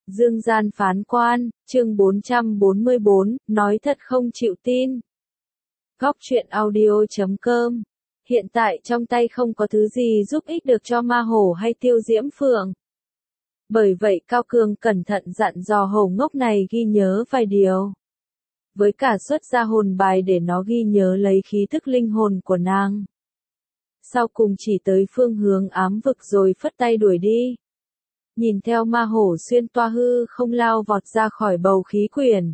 Dương gian phán quan, chương 444, nói thật không chịu tin. Góc truyện audio.com. Hiện tại trong tay không có thứ gì giúp ích được cho ma hổ hay Tiêu Diễm Phượng. Bởi vậy Cao Cường cẩn thận dặn dò hổ ngốc này ghi nhớ vài điều. Với cả xuất ra hồn bài để nó ghi nhớ lấy khí thức linh hồn của nàng. Sau cùng chỉ tới phương hướng ám vực rồi phất tay đuổi đi. Nhìn theo ma hổ xuyên toa hư không lao vọt ra khỏi bầu khí quyển.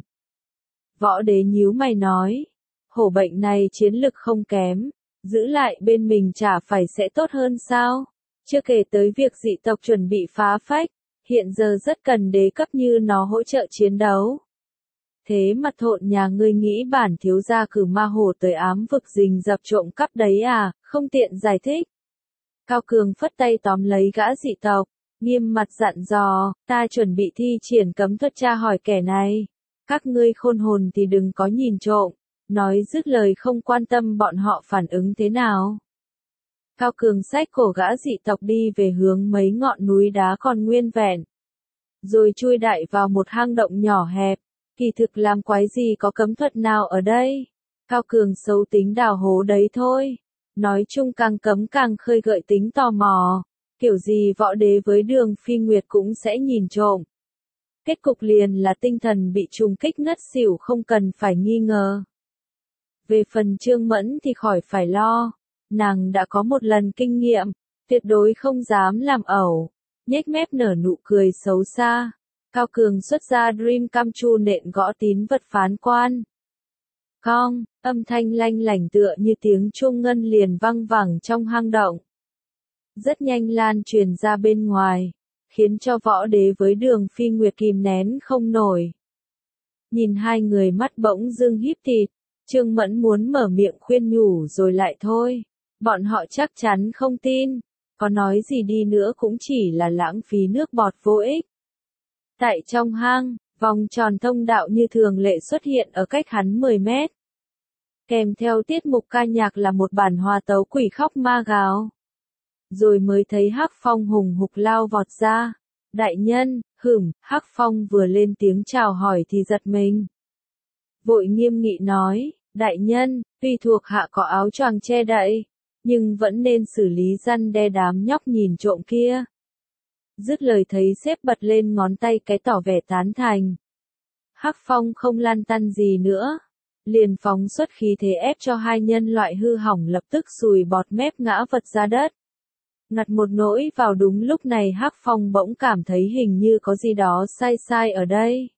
Võ đế nhíu mày nói, hổ bệnh này chiến lực không kém, giữ lại bên mình chả phải sẽ tốt hơn sao? Chưa kể tới việc dị tộc chuẩn bị phá phách, hiện giờ rất cần đế cấp như nó hỗ trợ chiến đấu. Thế mà thộn nhà ngươi nghĩ bản thiếu gia cử ma hổ tới ám vực rình rập trộm cắp đấy à, không tiện giải thích. Cao Cường phất tay tóm lấy gã dị tộc, nghiêm mặt dặn dò, ta chuẩn bị thi triển cấm thuật tra hỏi kẻ này. Các ngươi khôn hồn thì đừng có nhìn trộm, nói dứt lời không quan tâm bọn họ phản ứng thế nào. Cao Cường xách cổ gã dị tộc đi về hướng mấy ngọn núi đá còn nguyên vẹn. Rồi chui đại vào một hang động nhỏ hẹp. Kỳ thực làm quái gì có cấm thuật nào ở đây? Cao Cường xấu tính đào hố đấy thôi. Nói chung càng cấm càng khơi gợi tính tò mò. Kiểu gì võ đế với Đường Phi Nguyệt cũng sẽ nhìn trộm. Kết cục liền là tinh thần bị trùng kích ngất xỉu không cần phải nghi ngờ. Về phần Trương Mẫn thì khỏi phải lo. Nàng đã có một lần kinh nghiệm, tuyệt đối không dám làm ẩu. Nhếch mép nở nụ cười xấu xa. Cao Cường xuất ra Dream Come True nện gõ tín vật phán quan. Cong, âm thanh lanh lảnh tựa như tiếng chuông ngân liền vang vẳng trong hang động. Rất nhanh lan truyền ra bên ngoài, khiến cho võ đế với Đường Phi Nguyệt kìm nén không nổi. Nhìn hai người mắt bỗng dưng híp thịt, Trương Mẫn muốn mở miệng khuyên nhủ rồi lại thôi. Bọn họ chắc chắn không tin, có nói gì đi nữa cũng chỉ là lãng phí nước bọt vô ích. Tại trong hang, vòng tròn thông đạo như thường lệ xuất hiện ở cách hắn 10 mét. Kèm theo tiết mục ca nhạc là một bản hòa tấu quỷ khóc ma gào. Rồi mới thấy Hắc Phong hùng hục lao vọt ra. Đại nhân, Hắc Phong vừa lên tiếng chào hỏi thì giật mình. Vội nghiêm nghị nói, đại nhân, tuy thuộc hạ có áo choàng che đậy, nhưng vẫn nên xử lý răn đe đám nhóc nhìn trộm kia. Dứt lời thấy sếp bật lên ngón tay cái tỏ vẻ tán thành. Hắc Phong không lăn tăn gì nữa. Liền phóng xuất khí thế ép cho hai nhân loại hư hỏng lập tức sùi bọt mép ngã vật ra đất. Ngặt một nỗi vào đúng lúc này Hắc Phong bỗng cảm thấy hình như có gì đó sai sai ở đây.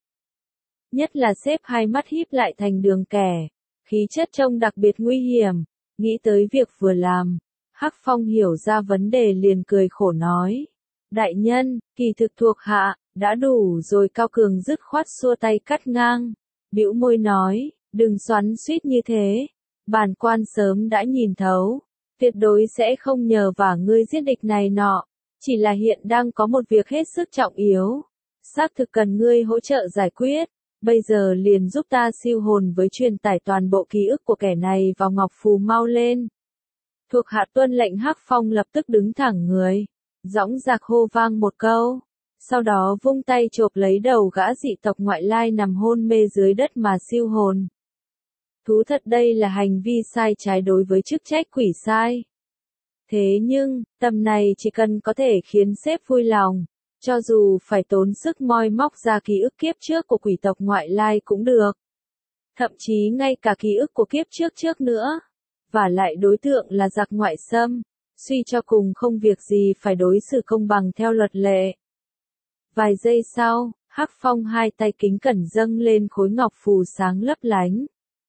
Nhất là sếp hai mắt híp lại thành đường kẻ. Khí chất trông đặc biệt nguy hiểm. Nghĩ tới việc vừa làm. Hắc Phong hiểu ra vấn đề liền cười khổ nói. Đại nhân, kỳ thực thuộc hạ, đã đủ rồi. Cao Cường dứt khoát xua tay cắt ngang. Bĩu môi nói, đừng xoắn xuýt như thế. Bản quan sớm đã nhìn thấu. Tuyệt đối sẽ không nhờ vả ngươi giết địch này nọ. Chỉ là hiện đang có một việc hết sức trọng yếu. Xác thực cần ngươi hỗ trợ giải quyết. Bây giờ liền giúp ta siêu hồn với truyền tải toàn bộ ký ức của kẻ này vào ngọc phù mau lên. Thuộc hạ tuân lệnh. Hắc Phong lập tức đứng thẳng người. Dõng dạc hô vang một câu. Sau đó vung tay chộp lấy đầu gã dị tộc ngoại lai nằm hôn mê dưới đất mà siêu hồn. Thú thật đây là hành vi sai trái đối với chức trách quỷ sai. Thế nhưng, tầm này chỉ cần có thể khiến sếp vui lòng. Cho dù phải tốn sức moi móc ra ký ức kiếp trước của quỷ tộc ngoại lai cũng được. Thậm chí ngay cả ký ức của kiếp trước nữa. Và lại đối tượng là giặc ngoại xâm. Suy cho cùng không việc gì phải đối xử công bằng theo luật lệ. Vài giây sau, Hắc Phong hai tay kính cẩn dâng lên khối ngọc phù sáng lấp lánh.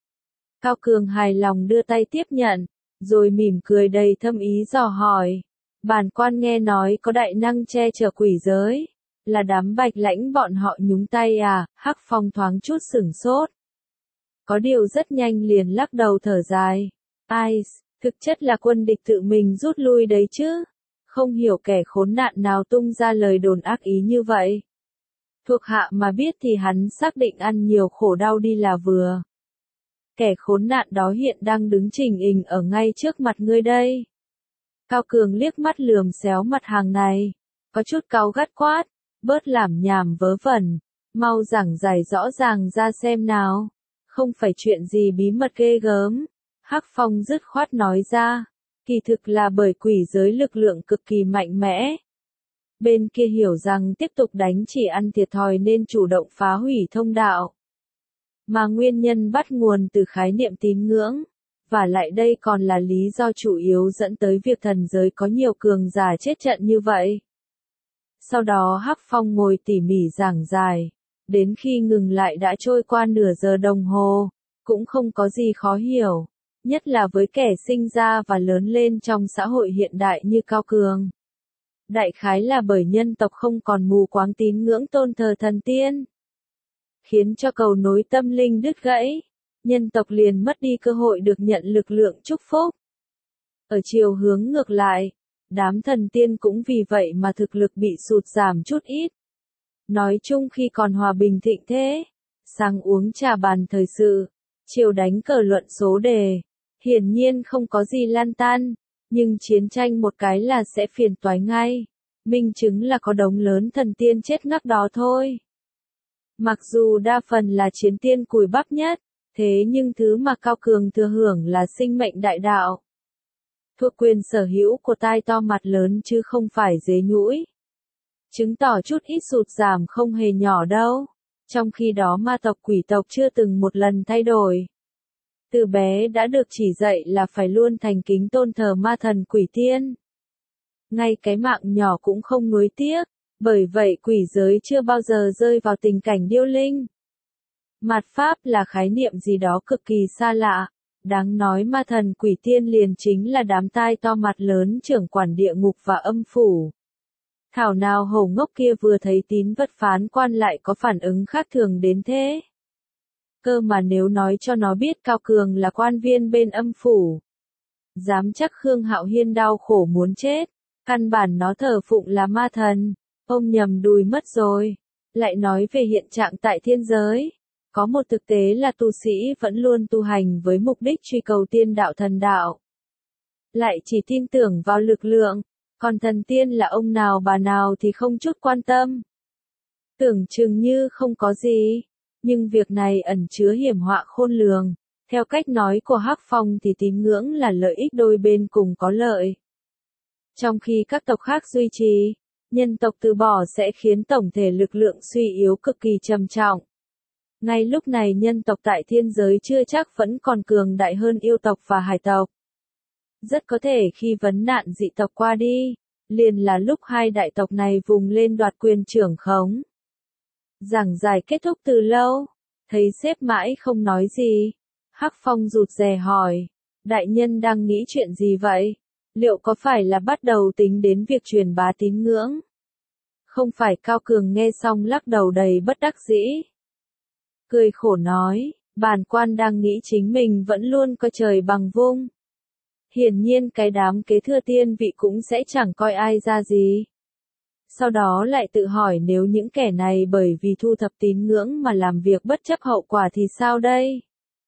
Cao Cường hài lòng đưa tay tiếp nhận, rồi mỉm cười đầy thâm ý dò hỏi. Bản quan nghe nói có đại năng che chở quỷ giới, là đám Bạch Lãnh bọn họ nhúng tay à? Hắc Phong thoáng chút sửng sốt. Có điều rất nhanh liền lắc đầu thở dài. Ai, thực chất là quân địch tự mình rút lui đấy chứ. Không hiểu kẻ khốn nạn nào tung ra lời đồn ác ý như vậy. Thuộc hạ mà biết thì hắn xác định ăn nhiều khổ đau đi là vừa. Kẻ khốn nạn đó hiện đang đứng chình ình ở ngay trước mặt ngươi đây. Cao Cường liếc mắt lườm xéo mặt hàng này. Có chút cáu gắt quát. bớt làm nhảm vớ vẩn, mau giảng giải rõ ràng ra xem nào, không phải chuyện gì bí mật ghê gớm. Hắc Phong dứt khoát nói ra, kỳ thực là bởi quỷ giới lực lượng cực kỳ mạnh mẽ. Bên kia hiểu rằng tiếp tục đánh chỉ ăn thiệt thòi nên chủ động phá hủy thông đạo. Mà nguyên nhân bắt nguồn từ khái niệm tín ngưỡng, và lại đây còn là lý do chủ yếu dẫn tới việc thần giới có nhiều cường giả chết trận như vậy. Sau đó Hắc Phong ngồi tỉ mỉ giảng giải, đến khi ngừng lại đã trôi qua nửa giờ đồng hồ, cũng không có gì khó hiểu, nhất là với kẻ sinh ra và lớn lên trong xã hội hiện đại như Cao Cường. Đại khái là bởi nhân tộc không còn mù quáng tín ngưỡng tôn thờ thần tiên, khiến cho cầu nối tâm linh đứt gãy, nhân tộc liền mất đi cơ hội được nhận lực lượng chúc phúc. Ở chiều hướng ngược lại, đám thần tiên cũng vì vậy mà thực lực bị sụt giảm chút ít. Nói chung khi còn hòa bình thịnh thế, sáng uống trà bàn thời sự, chiều đánh cờ luận số đề, hiển nhiên không có gì lan tan, nhưng chiến tranh một cái là sẽ phiền toái ngay, minh chứng là có đống lớn thần tiên chết ngắc đó thôi. Mặc dù đa phần là chiến tiên cùi bắp nhất, thế nhưng thứ mà Cao Cường thừa hưởng là sinh mệnh đại đạo, thuộc quyền sở hữu của tai to mặt lớn chứ không phải dế nhũi. Chứng tỏ chút ít sụt giảm không hề nhỏ đâu. Trong khi đó ma tộc quỷ tộc chưa từng một lần thay đổi. Từ bé đã được chỉ dạy là phải luôn thành kính tôn thờ ma thần quỷ tiên. Ngay cái mạng nhỏ cũng không nuối tiếc, bởi vậy quỷ giới chưa bao giờ rơi vào tình cảnh điêu linh. Mạt Pháp là khái niệm gì đó cực kỳ xa lạ. Đáng nói ma thần quỷ tiên liền chính là đám tai to mặt lớn trưởng quản địa ngục và âm phủ. Thảo nào hổ ngốc kia vừa thấy tín vật phán quan lại có phản ứng khác thường đến thế. Cơ mà nếu nói cho nó biết Cao Cường là quan viên bên âm phủ, dám chắc Khương Hạo Hiên đau khổ muốn chết, căn bản nó thờ phụng là ma thần, ông nhầm đùi mất rồi. Lại nói về hiện trạng tại thiên giới, có một thực tế là tu sĩ vẫn luôn tu hành với mục đích truy cầu tiên đạo thần đạo. Lại chỉ tin tưởng vào lực lượng, còn thần tiên là ông nào bà nào thì không chút quan tâm. Tưởng chừng như không có gì, nhưng việc này ẩn chứa hiểm họa khôn lường. Theo cách nói của Hắc Phong thì tín ngưỡng là lợi ích đôi bên cùng có lợi. Trong khi các tộc khác duy trì, nhân tộc từ bỏ sẽ khiến tổng thể lực lượng suy yếu cực kỳ trầm trọng. Ngay lúc này nhân tộc tại thiên giới chưa chắc vẫn còn cường đại hơn yêu tộc và hải tộc. Rất có thể khi vấn nạn dị tộc qua đi, liền là lúc hai đại tộc này vùng lên đoạt quyền trưởng khống. Giảng giải kết thúc từ lâu, thấy sếp mãi không nói gì. Hắc Phong rụt rè hỏi, đại nhân đang nghĩ chuyện gì vậy? Liệu có phải là bắt đầu tính đến việc truyền bá tín ngưỡng? Không phải. Cao Cường nghe xong lắc đầu đầy bất đắc dĩ. Cười khổ nói, bản quan đang nghĩ chính mình vẫn luôn coi trời bằng vung. Hiển nhiên cái đám kế thừa tiên vị cũng sẽ chẳng coi ai ra gì. Sau đó lại tự hỏi nếu những kẻ này bởi vì thu thập tín ngưỡng mà làm việc bất chấp hậu quả thì sao đây?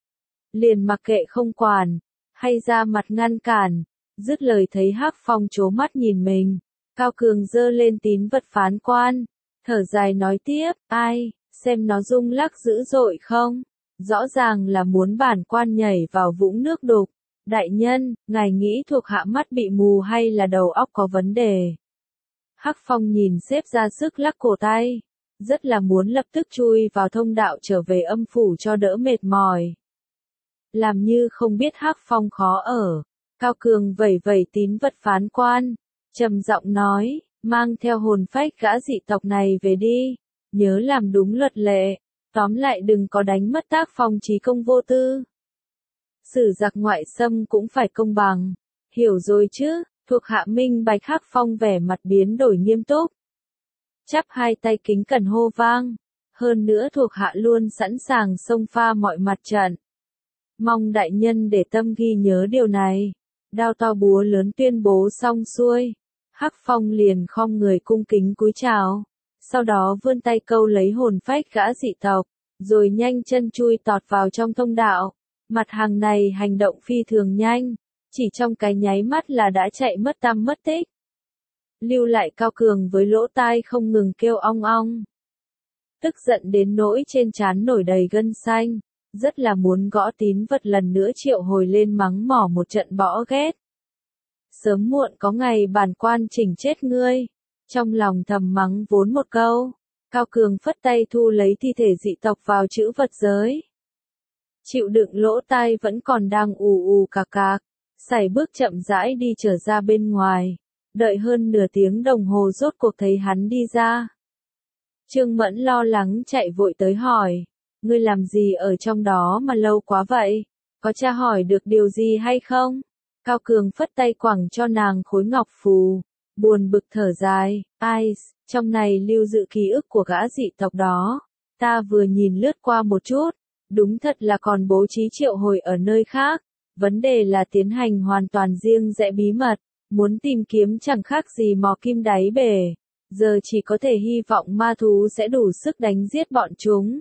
Liền mặc kệ không quản, hay ra mặt ngăn cản, dứt lời thấy Hắc Phong trố mắt nhìn mình. Cao Cường giơ lên tín vật phán quan, thở dài nói tiếp, ai, xem nó rung lắc dữ dội không? Rõ ràng là muốn bản quan nhảy vào vũng nước đục. Đại nhân, ngài nghĩ thuộc hạ mắt bị mù hay là đầu óc có vấn đề? Hắc Phong nhìn sếp ra sức lắc cổ tay, rất là muốn lập tức chui vào thông đạo trở về âm phủ cho đỡ mệt mỏi. Làm như không biết Hắc Phong khó ở, Cao Cường vẩy vẩy tín vật phán quan, trầm giọng nói, mang theo hồn phách gã dị tộc này về đi, nhớ làm đúng luật lệ, tóm lại đừng có đánh mất tác phong trí công vô tư. Sử giặc ngoại xâm cũng phải công bằng, hiểu rồi chứ? Thuộc hạ minh bạch. Hắc Phong vẻ mặt biến đổi nghiêm túc, chắp hai tay kính cẩn hô vang, hơn nữa thuộc hạ luôn sẵn sàng xông pha mọi mặt trận. Mong đại nhân để tâm ghi nhớ điều này. Đao to búa lớn tuyên bố xong xuôi, Hắc Phong liền khom người cung kính cúi chào, sau đó vươn tay câu lấy hồn phách gã dị tộc, rồi nhanh chân chui tọt vào trong thông đạo. Mặt hàng này hành động phi thường nhanh, chỉ trong cái nháy mắt là đã chạy mất tăm mất tích. lưu lại Cao Cường với lỗ tai không ngừng kêu ong ong. Tức giận đến nỗi trên trán nổi đầy gân xanh, rất là muốn gõ tín vật lần nữa triệu hồi lên mắng mỏ một trận bỏ ghét. Sớm muộn có ngày bản quan chỉnh chết ngươi, trong lòng thầm mắng vốn một câu, Cao Cường phất tay thu lấy thi thể dị tộc vào trữ vật giới. Chịu đựng lỗ tai vẫn còn đang ù ù cạc cạc, sải bước chậm rãi đi trở ra bên ngoài, đợi hơn nửa tiếng đồng hồ rốt cuộc thấy hắn đi ra. Trương Mẫn lo lắng chạy vội tới hỏi, ngươi làm gì ở trong đó mà lâu quá vậy, có tra hỏi được điều gì hay không? Cao Cường phất tay quẳng cho nàng khối ngọc phù, buồn bực thở dài, ai, trong này lưu giữ ký ức của gã dị tộc đó, ta vừa nhìn lướt qua một chút, đúng thật là còn bố trí triệu hồi ở nơi khác, vấn đề là tiến hành hoàn toàn riêng rẽ bí mật, muốn tìm kiếm chẳng khác gì mò kim đáy bể, giờ chỉ có thể hy vọng ma thú sẽ đủ sức đánh giết bọn chúng.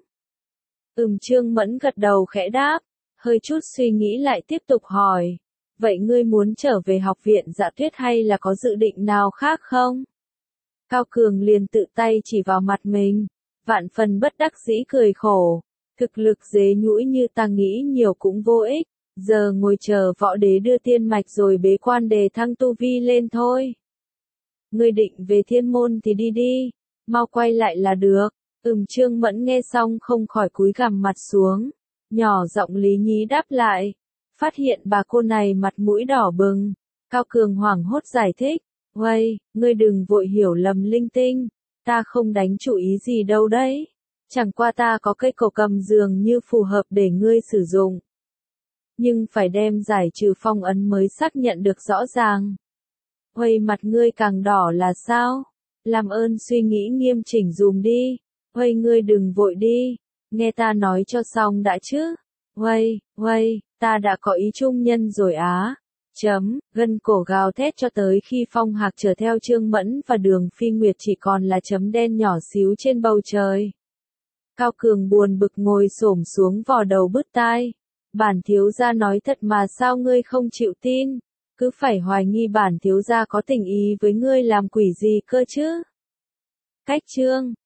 Trương Mẫn gật đầu khẽ đáp, hơi chút suy nghĩ lại tiếp tục hỏi, vậy ngươi muốn trở về học viện Dạ Tuyết hay là có dự định nào khác không? Cao Cường liền tự tay chỉ vào mặt mình, vạn phần bất đắc dĩ cười khổ, thực lực dế nhũi như ta nghĩ nhiều cũng vô ích, giờ ngồi chờ võ đế đưa tiên mạch rồi bế quan đề thăng tu vi lên thôi. Ngươi định về thiên môn thì đi đi, mau quay lại là được. Trương Mẫn nghe xong không khỏi cúi gằm mặt xuống, nhỏ giọng lý nhí đáp lại, phát hiện bà cô này mặt mũi đỏ bừng, Cao Cường hoảng hốt giải thích, "Uầy, ngươi đừng vội hiểu lầm linh tinh, ta không đánh chủ ý gì đâu đấy, chẳng qua ta có cây cổ cầm dường như phù hợp để ngươi sử dụng. Nhưng phải đem giải trừ phong ấn mới xác nhận được rõ ràng." "Uầy, mặt ngươi càng đỏ là sao? Làm ơn suy nghĩ nghiêm chỉnh dùm đi. Uầy, ngươi đừng vội đi, nghe ta nói cho xong đã chứ. Uầy, ta đã có ý trung nhân rồi á." Gân cổ gào thét cho tới khi Phong Hạc chở theo Trương Mẫn và Đường Phi Nguyệt chỉ còn là chấm đen nhỏ xíu trên bầu trời. Cao Cường buồn bực ngồi xổm xuống vò đầu bứt tai. "Bản thiếu gia nói thật mà sao ngươi không chịu tin, cứ phải hoài nghi bản thiếu gia có tình ý với ngươi làm quỷ gì cơ chứ?" Cách chương